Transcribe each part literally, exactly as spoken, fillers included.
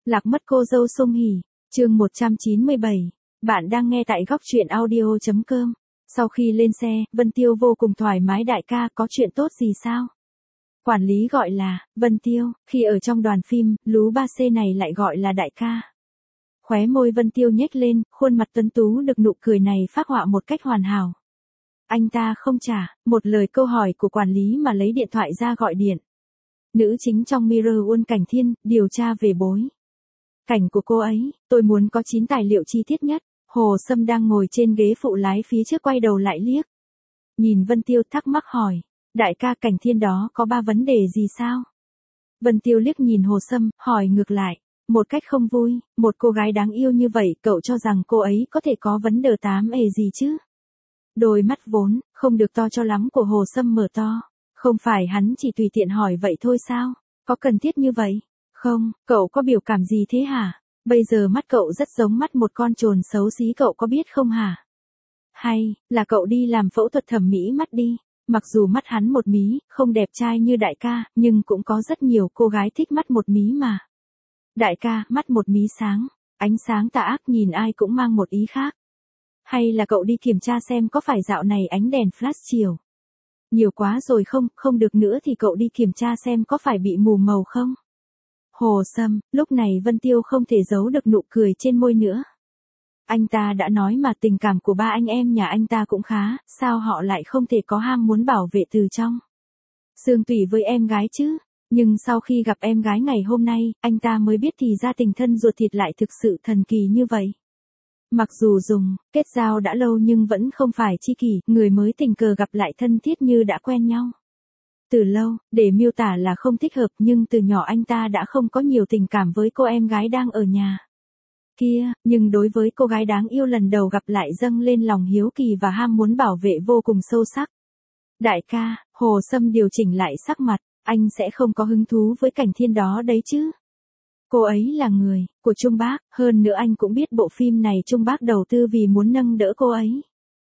Lạc mất cô dâu Song Hỷ, chương một trăm chín mươi bảy. Bạn đang nghe tại góc truyện audio chấm com. Sau khi lên xe, Vân Tiêu vô cùng thoải mái. Đại ca, có chuyện tốt gì sao? Quản lý gọi là Vân Tiêu, khi ở trong đoàn phim, Lú ba xê này lại gọi là đại ca. Khóe môi Vân Tiêu nhếch lên, khuôn mặt tuấn tú được nụ cười này phác họa một cách hoàn hảo. Anh ta không trả một lời câu hỏi của quản lý mà lấy điện thoại ra gọi điện. Nữ chính trong Mirror World Cảnh Thiên, điều tra về bối cảnh của cô ấy, tôi muốn có chín tài liệu chi tiết nhất. Hồ Sâm đang ngồi trên ghế phụ lái phía trước quay đầu lại liếc nhìn Vân Tiêu thắc mắc hỏi, đại ca Cảnh Thiên đó có ba vấn đề gì sao? Vân Tiêu liếc nhìn Hồ Sâm, hỏi ngược lại, một cách không vui, một cô gái đáng yêu như vậy, cậu cho rằng cô ấy có thể có vấn đề tám ề gì chứ? Đôi mắt vốn không được to cho lắm của Hồ Sâm mở to, không phải hắn chỉ tùy tiện hỏi vậy thôi sao? Có cần thiết như vậy? Không, cậu có biểu cảm gì thế hả? Bây giờ mắt cậu rất giống mắt một con trồn xấu xí, cậu có biết không hả? Hay là cậu đi làm phẫu thuật thẩm mỹ mắt đi? Mặc dù mắt hắn một mí, không đẹp trai như đại ca, nhưng cũng có rất nhiều cô gái thích mắt một mí mà. Đại ca, mắt một mí sáng, ánh sáng tà ác nhìn ai cũng mang một ý khác. Hay là cậu đi kiểm tra xem có phải dạo này ánh đèn flash chiều nhiều quá rồi không? Không được nữa thì cậu đi kiểm tra xem có phải bị mù màu không? Hồ Sâm, lúc này Vân Tiêu không thể giấu được nụ cười trên môi nữa. Anh ta đã nói mà, tình cảm của ba anh em nhà anh ta cũng khá, sao họ lại không thể có ham muốn bảo vệ từ trong xương tủy với em gái chứ? Nhưng sau khi gặp em gái ngày hôm nay, anh ta mới biết thì ra tình thân ruột thịt lại thực sự thần kỳ như vậy. Mặc dù dùng kết giao đã lâu nhưng vẫn không phải tri kỷ, người mới tình cờ gặp lại thân thiết như đã quen nhau từ lâu, để miêu tả là không thích hợp, nhưng từ nhỏ anh ta đã không có nhiều tình cảm với cô em gái đang ở nhà kia, nhưng đối với cô gái đáng yêu lần đầu gặp lại dâng lên lòng hiếu kỳ và ham muốn bảo vệ vô cùng sâu sắc. Đại ca, Hồ Sâm điều chỉnh lại sắc mặt, anh sẽ không có hứng thú với Cảnh Thiên đó đấy chứ? Cô ấy là người của Trung Bác, hơn nữa anh cũng biết bộ phim này Trung Bác đầu tư vì muốn nâng đỡ cô ấy.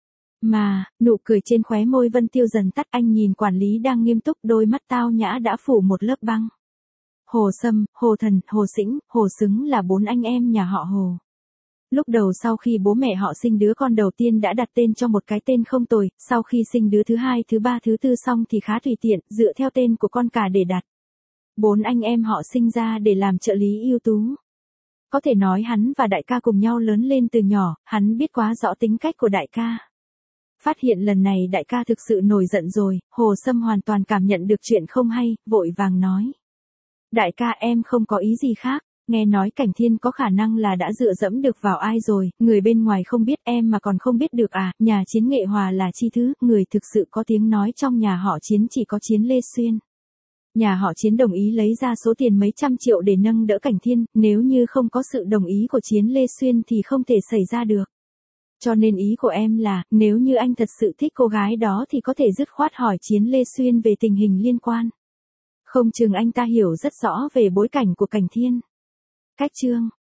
Mà, nụ cười trên khóe môi Vân Tiêu dần tắt, anh nhìn quản lý đang nghiêm túc, đôi mắt tao nhã đã phủ một lớp băng. Hồ Sâm, Hồ Thần, Hồ Sĩnh, Hồ Xứng là bốn anh em nhà họ Hồ. Lúc đầu sau khi bố mẹ họ sinh đứa con đầu tiên đã đặt tên cho một cái tên không tồi, sau khi sinh đứa thứ hai, thứ ba, thứ tư xong thì khá tùy tiện, dựa theo tên của con cả để đặt. Bốn anh em họ sinh ra để làm trợ lý ưu tú. Có thể nói hắn và đại ca cùng nhau lớn lên từ nhỏ, hắn biết quá rõ tính cách của đại ca. Phát hiện lần này đại ca thực sự nổi giận rồi, Hồ Sâm hoàn toàn cảm nhận được chuyện không hay, vội vàng nói. Đại ca, em không có ý gì khác, nghe nói Cảnh Thiên có khả năng là đã dựa dẫm được vào ai rồi, người bên ngoài không biết em mà còn không biết được à? Nhà Chiến Nghệ Hòa là chi thứ, người thực sự có tiếng nói trong nhà họ Chiến chỉ có Chiến Lê Xuyên. Nhà họ Chiến đồng ý lấy ra số tiền mấy trăm triệu để nâng đỡ Cảnh Thiên, nếu như không có sự đồng ý của Chiến Lê Xuyên thì không thể xảy ra được. Cho nên ý của em là, nếu như anh thật sự thích cô gái đó thì có thể dứt khoát hỏi Chiến Lê Xuyên về tình hình liên quan. Không chừng anh ta hiểu rất rõ về bối cảnh của Cảnh Thiên. Cách chương